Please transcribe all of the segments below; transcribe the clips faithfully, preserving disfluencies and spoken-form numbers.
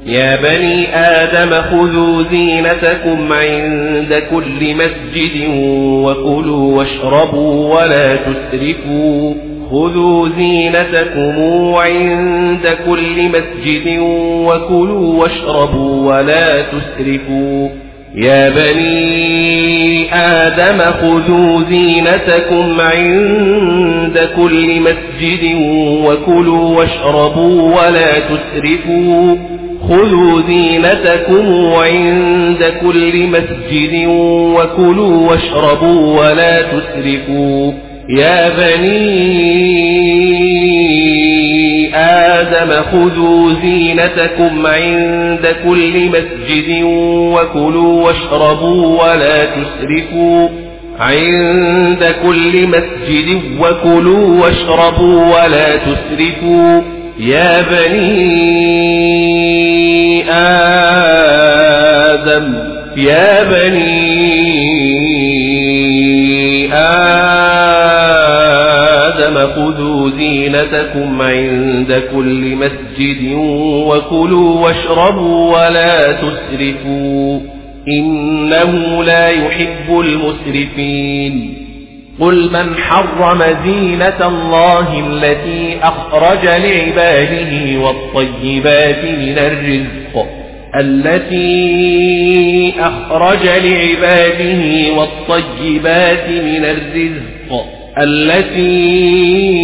يا بني آدم خذوا زينتكم عند كل مسجد وكلوا واشربوا ولا تسرفوا خذوا زينتكم عند كل مسجد وكلوا واشربوا ولا تسرفوا يا بني آدم خذوا زينتكم عند كل مسجد وكلوا واشربوا ولا تسرفوا خذوا زينتكم عند كل مسجد وكلوا واشربوا ولا تسرفوا يا بني آدم خذوا زينتكم عند كل مسجد وكلوا واشربوا ولا تسرفوا عند كل مسجد وكلوا واشربوا ولا تسرفوا يا بني آدم يا بني آدم خذوا زينتكم عند كل مسجد وكلوا واشربوا ولا تسرفوا إنه لا يحب المسرفين قل من حرم زينة الله التي أخرج لعباده والطيبات من الرزق التي أخرج لعباده والطيبات من الرزق التي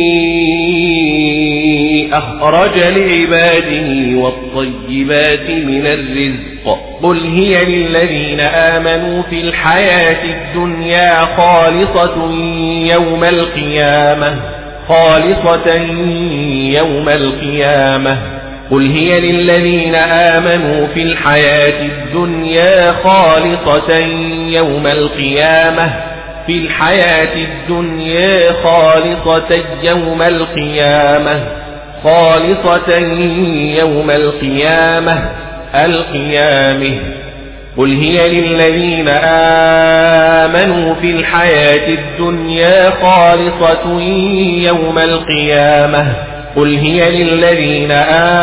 أخرج لعباده والطيبات من الرزق قل هي للذين آمنوا في الحياة الدنيا خالصة يوم القيامة خالصة يوم القيامة قل هي للذين آمنوا في الحياة الدنيا خالصة يوم القيامة في الحياة الدنيا خالصة يوم القيامة خالصة يوم القيامة القيامة قل هي للذين آمنوا في الحياة الدنيا خالصة يوم القيامة قل هي للذين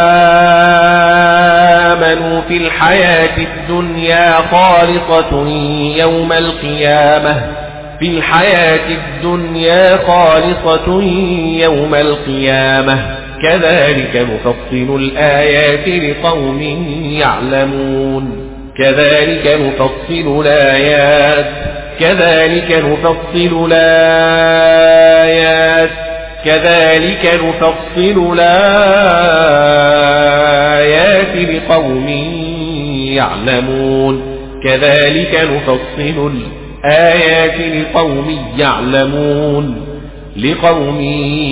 آمنوا في الحياة الدنيا خالصة يوم القيامة في الحياة الدنيا خالصة يوم القيامة كذلك نفصل الآيات لقوم يعلمون كذلك نفصل الآيات كذلك نفصل الآيات كذلك نفصل الآيات لقوم يعلمون كذلك نفصل الآيات لقوم يعلمون لقوم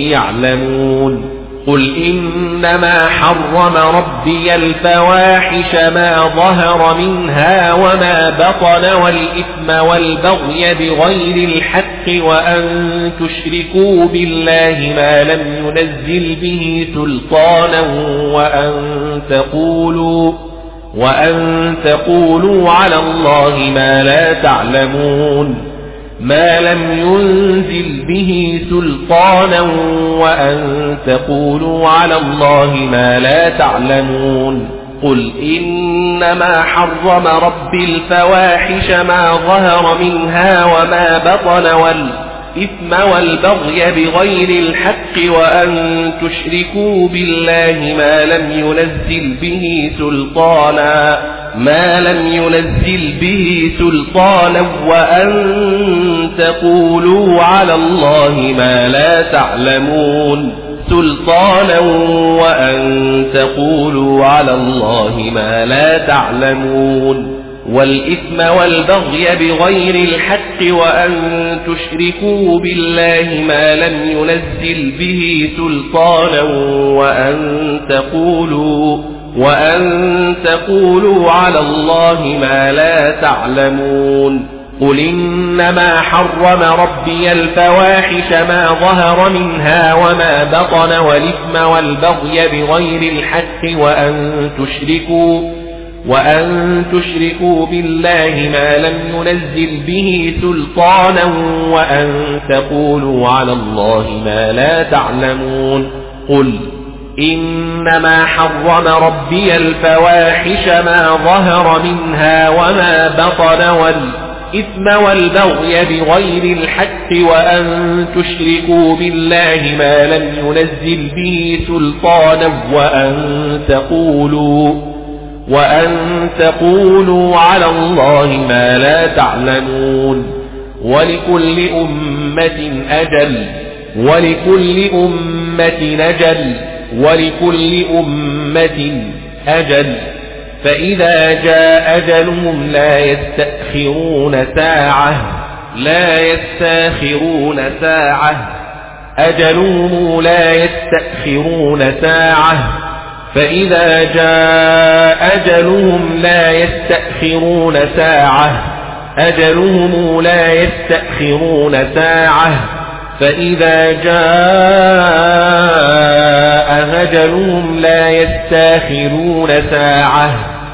يعلمون قل إنما حرم ربي الفواحش ما ظهر منها وما بطن والإثم والبغي بغير الحق وأن تشركوا بالله ما لم ينزل به سلطانا وأن تقولوا وأن تقولوا على الله ما لا تعلمون ما لم ينزل به سلطانا وأن تقولوا على الله ما لا تعلمون قل إنما حرم ربي الفواحش ما ظهر منها وما بطن والإثم والبغي بغير الحق وأن تشركوا بالله ما لم ينزل به سلطانا ما لم ينزل به سلطانا وأن تقولوا على الله ما لا تعلمون سلطانا وأن تقولوا على الله ما لا تعلمون والإثم والبغي بغير الحق وأن تشركوا بالله ما لم ينزل به سلطانا وأن تقولوا وأن تقولوا على الله ما لا تعلمون قل إنما حرم ربي الفواحش ما ظهر منها وما بطن والإثم والبغي بغير الحق وأن تشركوا وأن تشركوا بالله ما لم ينزل به سلطانا وأن تقولوا على الله ما لا تعلمون قل إنما حرم ربي الفواحش ما ظهر منها وما بطن والإثم والبغي بغير الحق وأن تشركوا بالله ما لم ينزل به سلطانا وأن تقولوا وأن تقولوا على الله ما لا تعلمون ولكل أمة أجل ولكل أمة أجل ولكل أمة أجل فإذا جاء أجلهم لا يستأخرون ساعة لا يستأخرون ساعة أجلهم لا يستأخرون ساعة فإذا جاء أجلهم لا يستأخرون ساعة أجلهم لا يستأخرون ساعة فإذا جاء أجلهم لا يستأخرون ساعة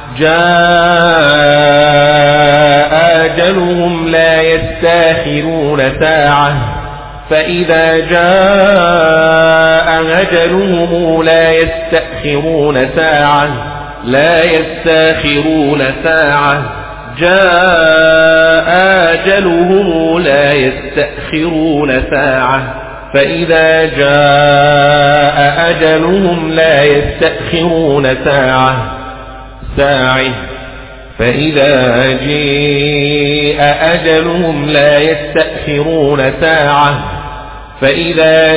جاء أجلهم لا يستأخرون ساعة فإذا جاء أجلهم لا يستأخرون ساعة لا يستأخرون ساعة جاء أجلهم لا يستأخرون ساعة فإذا جاء أجلهم لا يستأخرون ساعة ساعة فإذا جاء أجلهم لا يستأخرون ساعة فإذا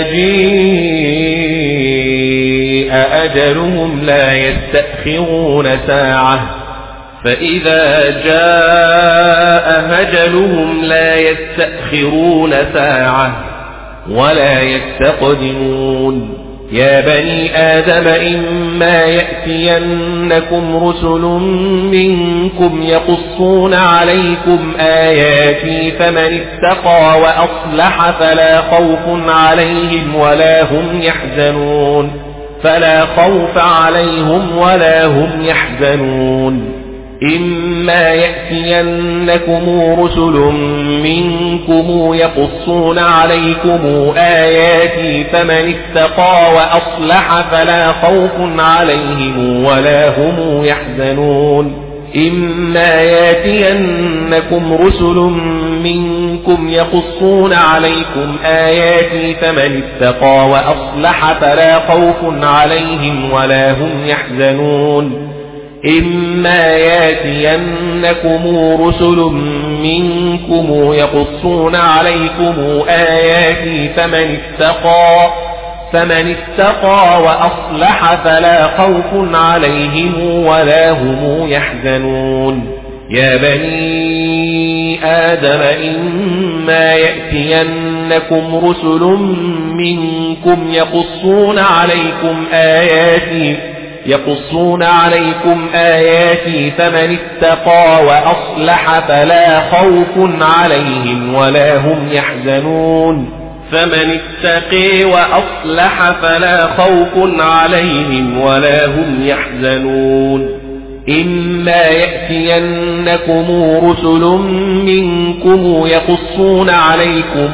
جاء أجلهم لا يستأخرون ساعة فإذا جاء أجلهم لا يستأخرون ساعة ولا يستقدمون يا بني آدم إما يأتينكم رسل منكم يقصون عليكم آياتي فمن اتقى وأصلح فلا خوف عليهم ولا هم يحزنون فلا خوف عليهم ولا هم يحزنون إما يأتينكم رسل منكم يقصون عليكم آياتي فمن اتقى وأصلح فلا خوف عليهم ولا هم يحزنون إما يأتينكم رسل منكم يقصون عليكم آياتي فمن اتقى وأصلح فلا خوف عليهم ولا هم يحزنون إما يأتينكم رسل منكم يقصون عليكم آياتي فمن اتقى فمن اتقى وأصلح فلا خوف عليهم ولا هم يحزنون يا بني آدم إما يأتينكم رسل منكم يقصون عليكم آياتي يقصون عليكم آياتي فمن اتقى وأصلح فلا خوف عليهم ولا هم يحزنون فمن اتقي وأصلح فلا خوف عليهم ولا هم يحزنون إما يأتينكم رسل منكم يقصون عليكم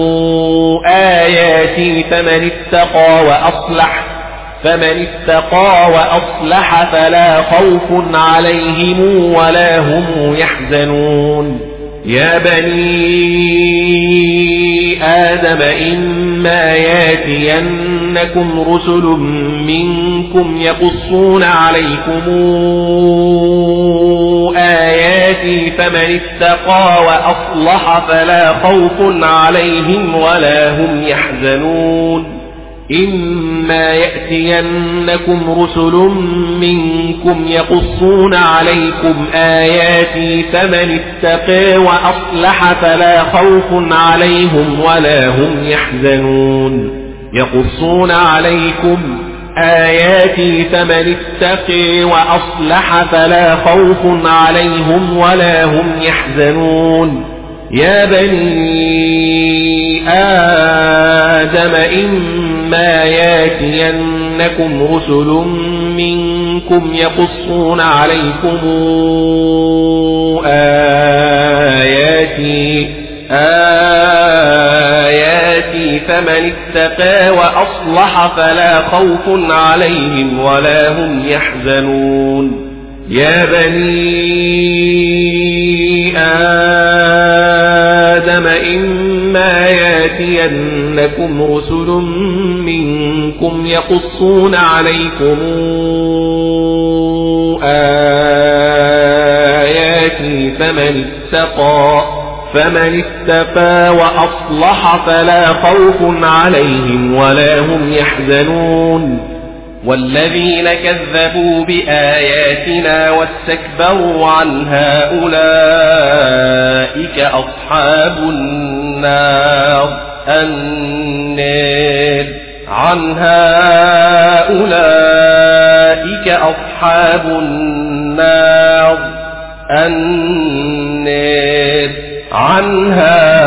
آياتي فمن اتقى وأصلح فمن اتقى وأصلح فلا خوف عليهم ولا هم يحزنون يا بني آدم إما يأتينكم رسل منكم يقصون عليكم آياتي فمن اتقى وأصلح فلا خوف عليهم ولا هم يحزنون إما يأتينكم رسل منكم يقصون عليكم آياتي فمن اتقى وأصلح فلا خوف عليهم ولا هم يحزنون يقصون عليكم آياتي فمن اتقى وأصلح فلا خوف عليهم ولا هم يحزنون يا بني آدم إما يأتينكم رسل منكم يقصون عليكم آياتي آياتي فمن اتقى وأصلح فلا خوف عليهم ولا هم يحزنون يا بني آدم إما ياتينكم رسل منكم يقصون عليكم آياتي فمن اتقى فمن اتقى وأصلح فلا خوف عليهم ولا هم يحزنون والذين كذبوا بآياتنا واستكبروا عنها أولئك أصحاب النار النار عنها أولئك أصحاب النار النار عنها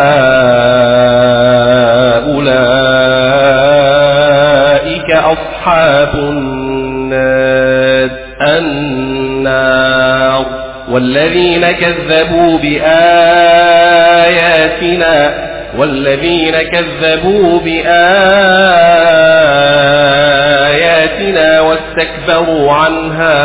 أولئك أصحاب النار النار والذين كذبوا بآياتنا والذين كذبوا بآياتنا واستكبروا عنها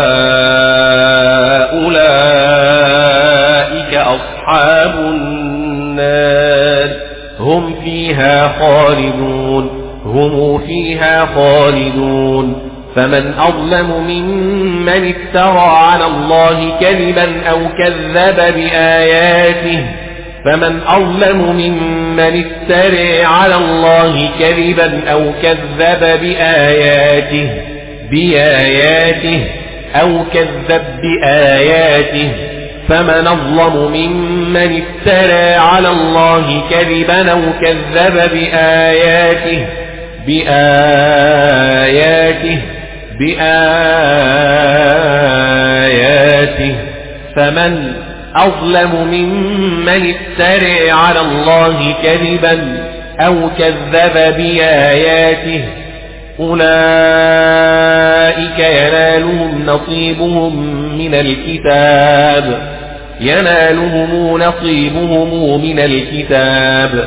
أولئك أصحاب النار هم فيها خالدون هم فيها خالدون فمن أظلم ممن افترى على الله كذبا أو كذب بآياته فمن أظلم ممن افترى على الله كذبا أو كذب بآياته بآياته أو كذب بآياته فمن أظلم ممن افترى على الله كذبا أو كذب بآياته بآياته بآياته فمن أظلم ممن افترى على الله كذبا أو كذب بآياته أولئك ينالهم نصيبهم من الكتاب ينالهم نصيبهم من الكتاب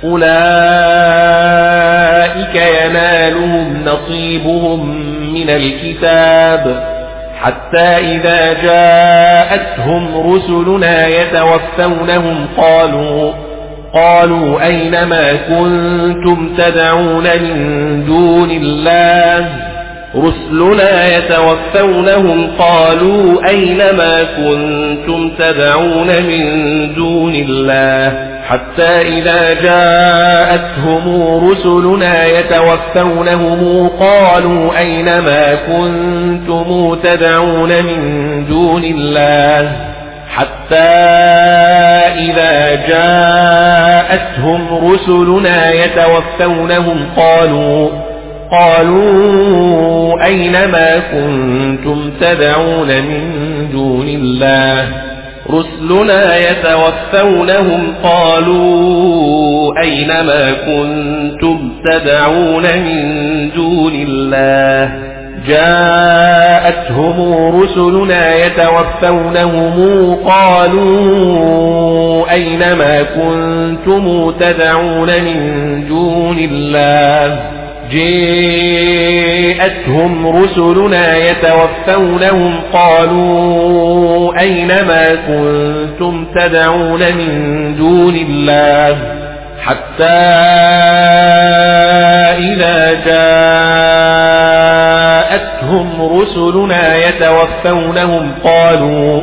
أولئك ينالهم نصيبهم من الكتاب حتى إذا جاءتهم رسلنا يتوفونهم قالوا قالوا أينما كنتم تدعون من دون الله رسلنا يتوفونهم قالوا أينما كنتم تدعون من دون الله حتى إذا جاءتهم رسلنا يتوفونهم قالوا أينما كنتم تدعون من دون الله حتى إذا جاءتهم رسلنا يتوفونهم قالوا قالوا أينما كنتم تدعون من دون الله رسلنا يتوفونهم قالوا أينما كنتم تدعون من دون الله جاءتهم رسلنا يتوفونهم قالوا أينما كنتم تدعون من دون الله جاءتهم رسلنا يتوفونهم قالوا أينما كنتم تدعون من دون الله حتى إذا جاءتهم رسلنا يتوفونهم قالوا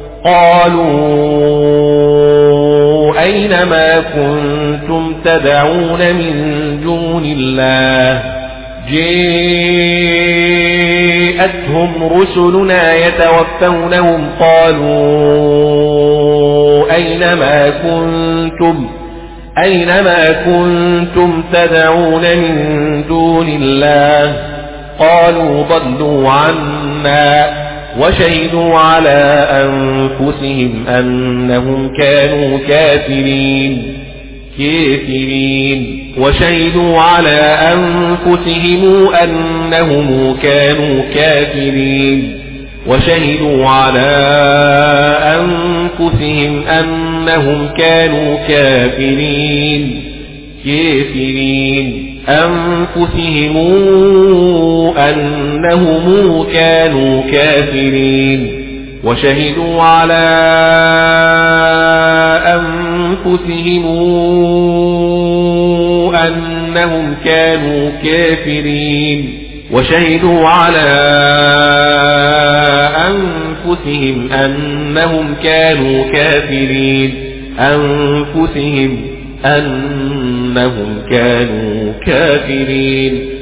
قالوا أينما كنتم تدعون من دون الله جاءتهم رسلنا يتوفونهم قالوا أينما كنتم أينما كنتم تدعون من دون الله قالوا ضلوا عنا وشهدوا على أنفسهم أنهم كانوا كافرين كافرين وشهدوا على أنفسهم أنهم كانوا كافرين وشهدوا على أنفسهم أنهم كانوا كافرين كافرين أنفسهم أنهم كانوا كافرين وشهدوا على أنفسهم أنهم كانوا كافرين وشهدوا على أنفسهم أنهم كانوا كافرين أنفسهم أنهم كانوا كافرين